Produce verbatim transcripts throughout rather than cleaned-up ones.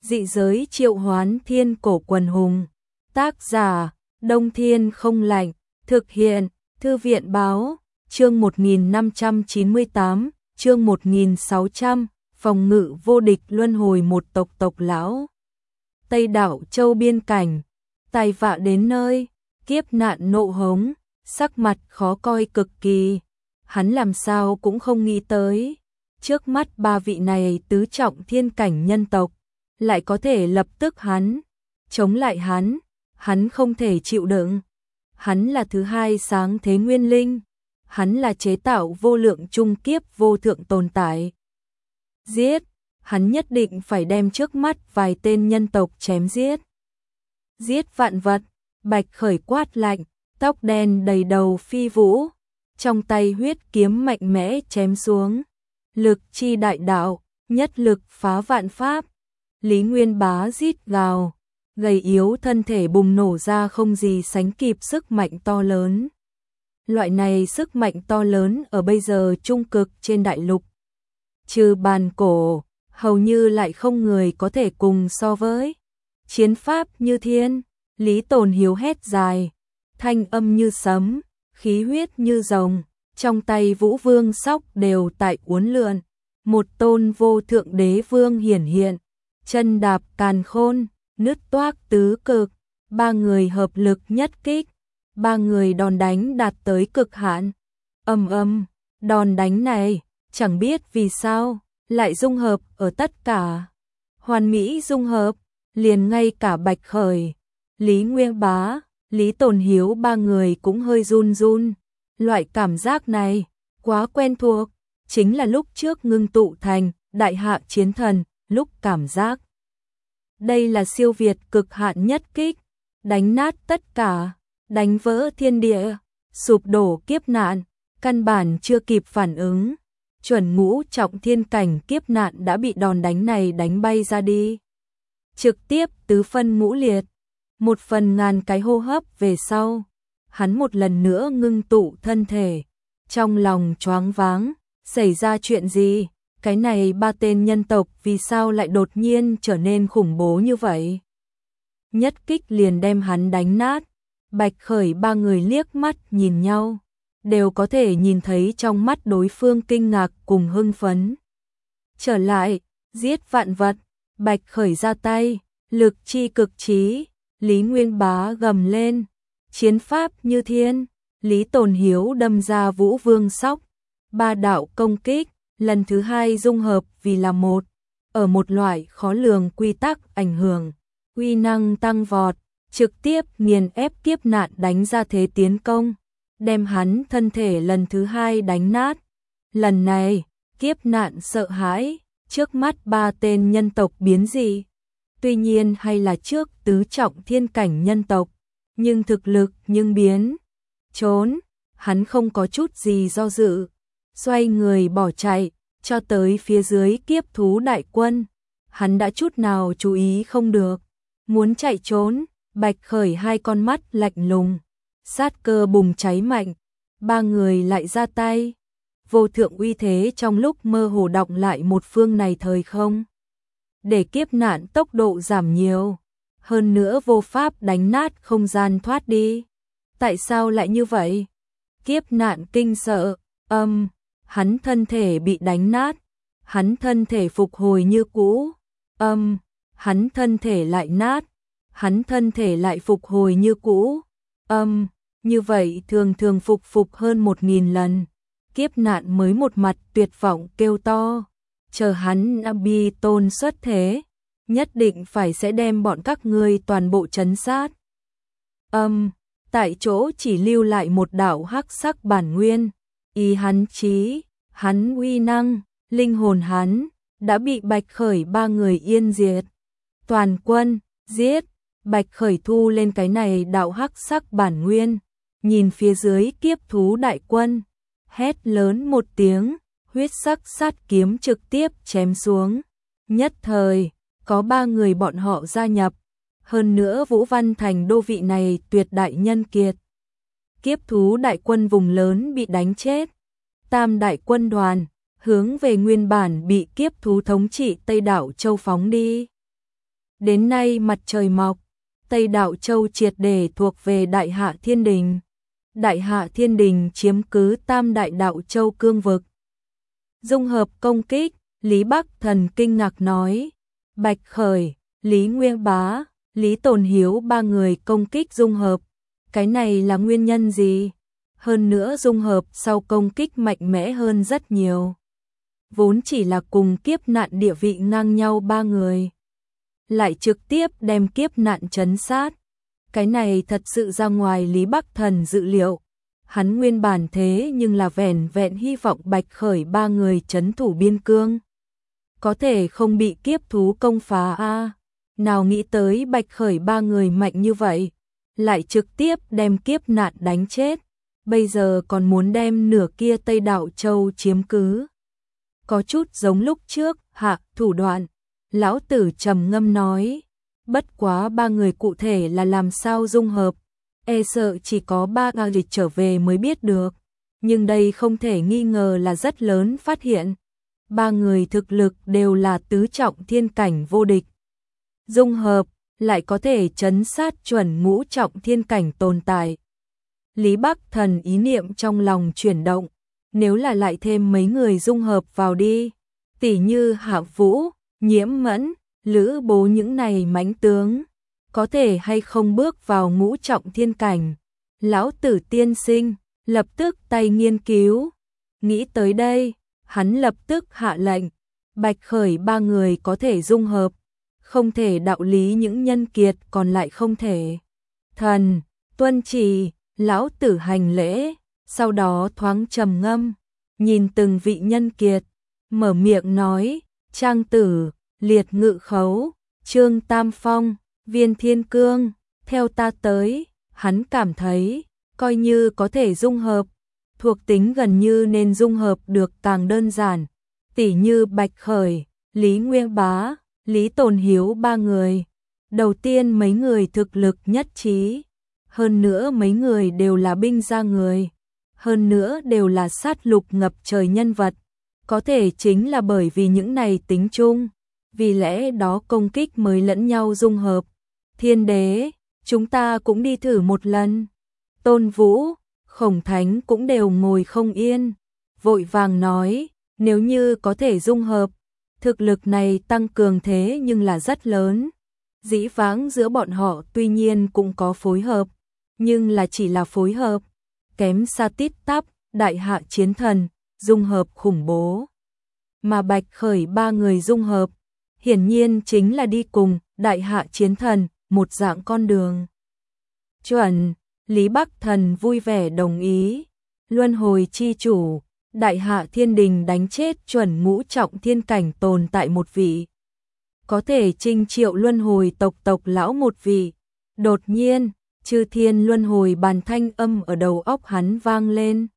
Dị giới triệu hoán thiên cổ quần hùng. Tác giả, Đông Thiên không lạnh. Thực hiện, Thư viện báo. Chương một nghìn năm trăm chín mươi tám, chương một nghìn sáu trăm, phòng ngự vô địch luân hồi một tộc tộc lão. Tây đảo châu biên cảnh, tai vạ đến nơi, kiếp nạn nộ hống, sắc mặt khó coi cực kỳ. Hắn làm sao cũng không nghĩ tới, trước mắt ba vị này tứ trọng thiên cảnh nhân tộc, lại có thể lập tức hắn, chống lại hắn, hắn không thể chịu đựng. Hắn là thứ hai sáng thế nguyên linh, hắn là chế tạo vô lượng trung kiếp vô thượng tồn tại. Giết, hắn nhất định phải đem trước mắt vài tên nhân tộc chém giết. Giết vạn vật, Bạch Khởi quát lạnh, tóc đen đầy đầu phi vũ, trong tay huyết kiếm mạnh mẽ chém xuống. Lực chi đại đạo, nhất lực phá vạn pháp. Lý Nguyên Bá rít gào, gầy yếu thân thể bùng nổ ra không gì sánh kịp sức mạnh to lớn. Loại này sức mạnh to lớn ở bây giờ trung cực trên đại lục, trừ bàn cổ, hầu như lại không người có thể cùng so với. Chiến pháp như thiên, Lý Tồn Hiếu hét dài, thanh âm như sấm, khí huyết như rồng, trong tay Vũ Vương sóc đều tại uốn lượn. Một tôn vô thượng đế vương hiển hiện, chân đạp càn khôn, nứt toác tứ cực, ba người hợp lực nhất kích, ba người đòn đánh đạt tới cực hạn. Ầm ầm, đòn đánh này, chẳng biết vì sao, lại dung hợp ở tất cả. Hoàn mỹ dung hợp, liền ngay cả Bạch Khởi, Lý Nguyên Bá, Lý Tồn Hiếu ba người cũng hơi run run. Loại cảm giác này, quá quen thuộc, chính là lúc trước ngưng tụ thành đại hạ chiến thần, lúc cảm giác. Đây là siêu việt cực hạn nhất kích, đánh nát tất cả, đánh vỡ thiên địa, sụp đổ kiếp nạn, căn bản chưa kịp phản ứng. Chuẩn ngũ trọng thiên cảnh kiếp nạn đã bị đòn đánh này đánh bay ra đi. Trực tiếp tứ phân ngũ liệt, một phần ngàn cái hô hấp về sau, hắn một lần nữa ngưng tụ thân thể, trong lòng choáng váng, xảy ra chuyện gì? Cái này ba tên nhân tộc vì sao lại đột nhiên trở nên khủng bố như vậy? Nhất kích liền đem hắn đánh nát. Bạch Khởi ba người liếc mắt nhìn nhau, đều có thể nhìn thấy trong mắt đối phương kinh ngạc cùng hưng phấn. Trở lại, giết vạn vật, Bạch Khởi ra tay, lực chi cực trí, Lý Nguyên Bá gầm lên, chiến pháp như thiên, Lý Tồn Hiếu đâm ra Vũ Vương sóc, ba đạo công kích, lần thứ hai dung hợp vì là một, ở một loại khó lường quy tắc ảnh hưởng, uy năng tăng vọt, trực tiếp nghiền ép kiếp nạn đánh ra thế tiến công, đem hắn thân thể lần thứ hai đánh nát. Lần này, kiếp nạn sợ hãi, trước mắt ba tên nhân tộc biến dị. Tuy nhiên hay là trước tứ trọng thiên cảnh nhân tộc, nhưng thực lực nhưng biến. Trốn, hắn không có chút gì do dự, xoay người bỏ chạy, cho tới phía dưới kiếp thú đại quân. Hắn đã chút nào chú ý không được, muốn chạy trốn. Bạch Khởi hai con mắt lạnh lùng, sát cơ bùng cháy mạnh, ba người lại ra tay. Vô thượng uy thế trong lúc mơ hồ đọng lại một phương này thời không, để kiếp nạn tốc độ giảm nhiều, hơn nữa vô pháp đánh nát không gian thoát đi. Tại sao lại như vậy? Kiếp nạn kinh sợ, âm, hắn thân thể bị đánh nát, hắn thân thể phục hồi như cũ, âm, hắn thân thể lại nát, hắn thân thể lại phục hồi như cũ, âm, như vậy thường thường phục phục hơn một nghìn lần. Kiếp nạn mới một mặt tuyệt vọng kêu to, chờ hắn Abi tôn xuất thế, nhất định phải sẽ đem bọn các ngươi toàn bộ trấn sát. Âm, tại chỗ chỉ lưu lại một đạo hắc sắc bản nguyên, y hắn trí, hắn uy năng, linh hồn hắn, đã bị Bạch Khởi ba người yên diệt. Toàn quân, giết, Bạch Khởi thu lên cái này đạo hắc sắc bản nguyên, nhìn phía dưới kiếp thú đại quân, hét lớn một tiếng, huyết sắc sát kiếm trực tiếp chém xuống. Nhất thời, có ba người bọn họ gia nhập, hơn nữa Vũ Văn Thành đô vị này tuyệt đại nhân kiệt. Kiếp thú đại quân vùng lớn bị đánh chết, tam đại quân đoàn, hướng về nguyên bản bị kiếp thú thống trị Tây đảo Châu phóng đi. Đến nay mặt trời mọc, Tây Đạo Châu triệt để thuộc về Đại Hạ Thiên Đình. Đại Hạ Thiên Đình chiếm cứ Tam Đại Đạo Châu cương vực. Dung hợp công kích, Lý Bắc Thần kinh ngạc nói. Bạch Khởi, Lý Nguyên Bá, Lý Tồn Hiếu ba người công kích dung hợp. Cái này là nguyên nhân gì? Hơn nữa dung hợp sau công kích mạnh mẽ hơn rất nhiều. Vốn chỉ là cùng kiếp nạn địa vị ngang nhau ba người, lại trực tiếp đem kiếp nạn trấn sát. Cái này thật sự ra ngoài Lý Bắc Thần dự liệu. Hắn nguyên bản thế nhưng là vẻn vẹn hy vọng Bạch Khởi ba người trấn thủ biên cương, có thể không bị kiếp thú công phá a. Nào nghĩ tới Bạch Khởi ba người mạnh như vậy, lại trực tiếp đem kiếp nạn đánh chết. Bây giờ còn muốn đem nửa kia Tây Đạo Châu chiếm cứ. Có chút giống lúc trước, hạ thủ đoạn. Lão tử trầm ngâm nói, bất quá ba người cụ thể là làm sao dung hợp, e sợ chỉ có ba ngao dịch trở về mới biết được. Nhưng đây không thể nghi ngờ là rất lớn phát hiện. Ba người thực lực đều là tứ trọng thiên cảnh vô địch. Dung hợp, lại có thể trấn sát chuẩn ngũ trọng thiên cảnh tồn tại. Lý Bắc Thần ý niệm trong lòng chuyển động, nếu là lại thêm mấy người dung hợp vào đi, tỉ như Hạ Vũ, Nhiễm Mẫn, Lữ Bố những này mãnh tướng, có thể hay không bước vào ngũ trọng thiên cảnh. Lão tử tiên sinh, lập tức tay nghiên cứu. Nghĩ tới đây, hắn lập tức hạ lệnh, Bạch Khởi ba người có thể dung hợp, không thể đạo lý những nhân kiệt còn lại không thể. Thần, tuân chỉ, lão tử hành lễ, sau đó thoáng trầm ngâm, nhìn từng vị nhân kiệt, mở miệng nói, Trang Tử, Liệt Ngự Khấu, Trương Tam Phong, Viên Thiên Cương, theo ta tới. Hắn cảm thấy, coi như có thể dung hợp, thuộc tính gần như nên dung hợp được càng đơn giản, tỉ như Bạch Khởi, Lý Nguyên Bá, Lý Tồn Hiếu ba người. Đầu tiên mấy người thực lực nhất trí, hơn nữa mấy người đều là binh gia người, hơn nữa đều là sát lục ngập trời nhân vật, có thể chính là bởi vì những này tính chung, vì lẽ đó công kích mới lẫn nhau dung hợp. Thiên đế, chúng ta cũng đi thử một lần. Tôn Vũ, Khổng Thánh cũng đều ngồi không yên, vội vàng nói, nếu như có thể dung hợp, thực lực này tăng cường thế nhưng là rất lớn. Dĩ vãng giữa bọn họ tuy nhiên cũng có phối hợp, nhưng là chỉ là phối hợp, kém xa tít tắp, Đại Hạ Chiến Thần, dung hợp khủng bố. Mà Bạch Khởi ba người dung hợp, hiển nhiên chính là đi cùng Đại Hạ Chiến Thần, một dạng con đường. Chuẩn, Lý Bắc Thần vui vẻ đồng ý. Luân hồi chi chủ, Đại Hạ Thiên Đình đánh chết chuẩn ngũ trọng thiên cảnh tồn tại một vị, có thể trinh triệu luân hồi tộc tộc lão một vị. Đột nhiên, chư thiên luân hồi bàn thanh âm ở đầu óc hắn vang lên.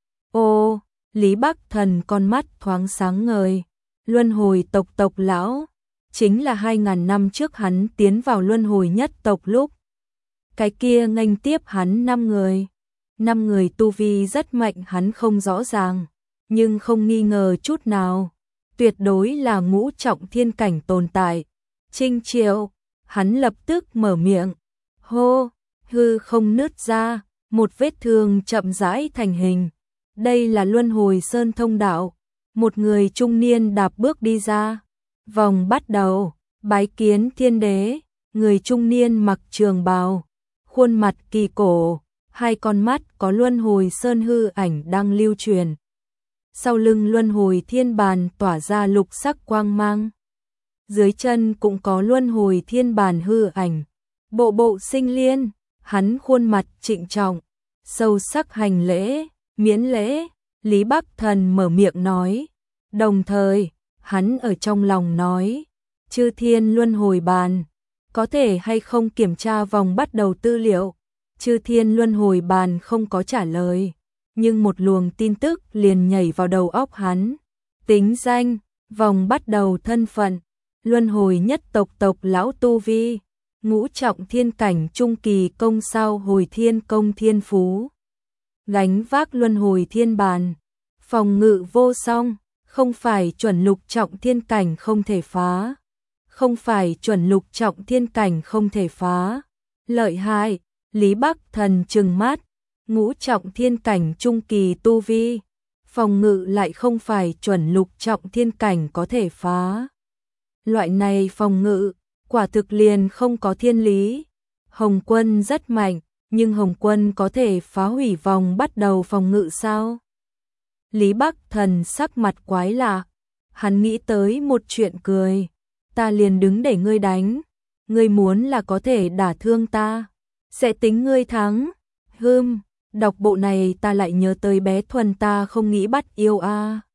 Ô, Lý Bắc Thần con mắt thoáng sáng ngời. Luân hồi tộc tộc lão, chính là hai ngàn năm trước hắn tiến vào luân hồi nhất tộc lúc. Cái kia nghênh tiếp hắn năm người. Năm người tu vi rất mạnh hắn không rõ ràng, nhưng không nghi ngờ chút nào, tuyệt đối là ngũ trọng thiên cảnh tồn tại. Trinh triệu, hắn lập tức mở miệng. Hô, hư không nứt ra, một vết thương chậm rãi thành hình. Đây là luân hồi sơn thông đạo. Một người trung niên đạp bước đi ra. Vòng bắt đầu, bái kiến thiên đế. Người trung niên mặc trường bào, khuôn mặt kỳ cổ, hai con mắt có luân hồi sơn hư ảnh đang lưu truyền. Sau lưng luân hồi thiên bàn tỏa ra lục sắc quang mang. Dưới chân cũng có luân hồi thiên bàn hư ảnh. Bộ bộ sinh liên, hắn khuôn mặt trịnh trọng, sâu sắc hành lễ, miễn lễ. Lý Bắc Thần mở miệng nói. Đồng thời, hắn ở trong lòng nói, chư thiên luân hồi bàn, có thể hay không kiểm tra vòng bắt đầu tư liệu. Chư thiên luân hồi bàn không có trả lời, nhưng một luồng tin tức liền nhảy vào đầu óc hắn. Tính danh, vòng bắt đầu thân phận, luân hồi nhất tộc tộc lão tu vi, ngũ trọng thiên cảnh trung kỳ công sao hồi thiên công thiên phú. Gánh vác luân hồi thiên bàn, phòng ngự vô song, không phải chuẩn lục trọng thiên cảnh không thể phá. không phải chuẩn lục trọng thiên cảnh không thể phá. Lợi hại, Lý Bắc Thần trừng mắt, ngũ trọng thiên cảnh trung kỳ tu vi, phòng ngự lại không phải chuẩn lục trọng thiên cảnh có thể phá. Loại này phòng ngự, quả thực liền không có thiên lý. Hồng Quân rất mạnh, nhưng Hồng Quân có thể phá hủy vòng bắt đầu phòng ngự sao? Lý Bắc Thần sắc mặt quái lạ, hắn nghĩ tới một chuyện cười, ta liền đứng để ngươi đánh, ngươi muốn là có thể đả thương ta, sẽ tính ngươi thắng. Hừm, đọc bộ này ta lại nhớ tới bé Thuần ta không nghĩ bắt yêu a.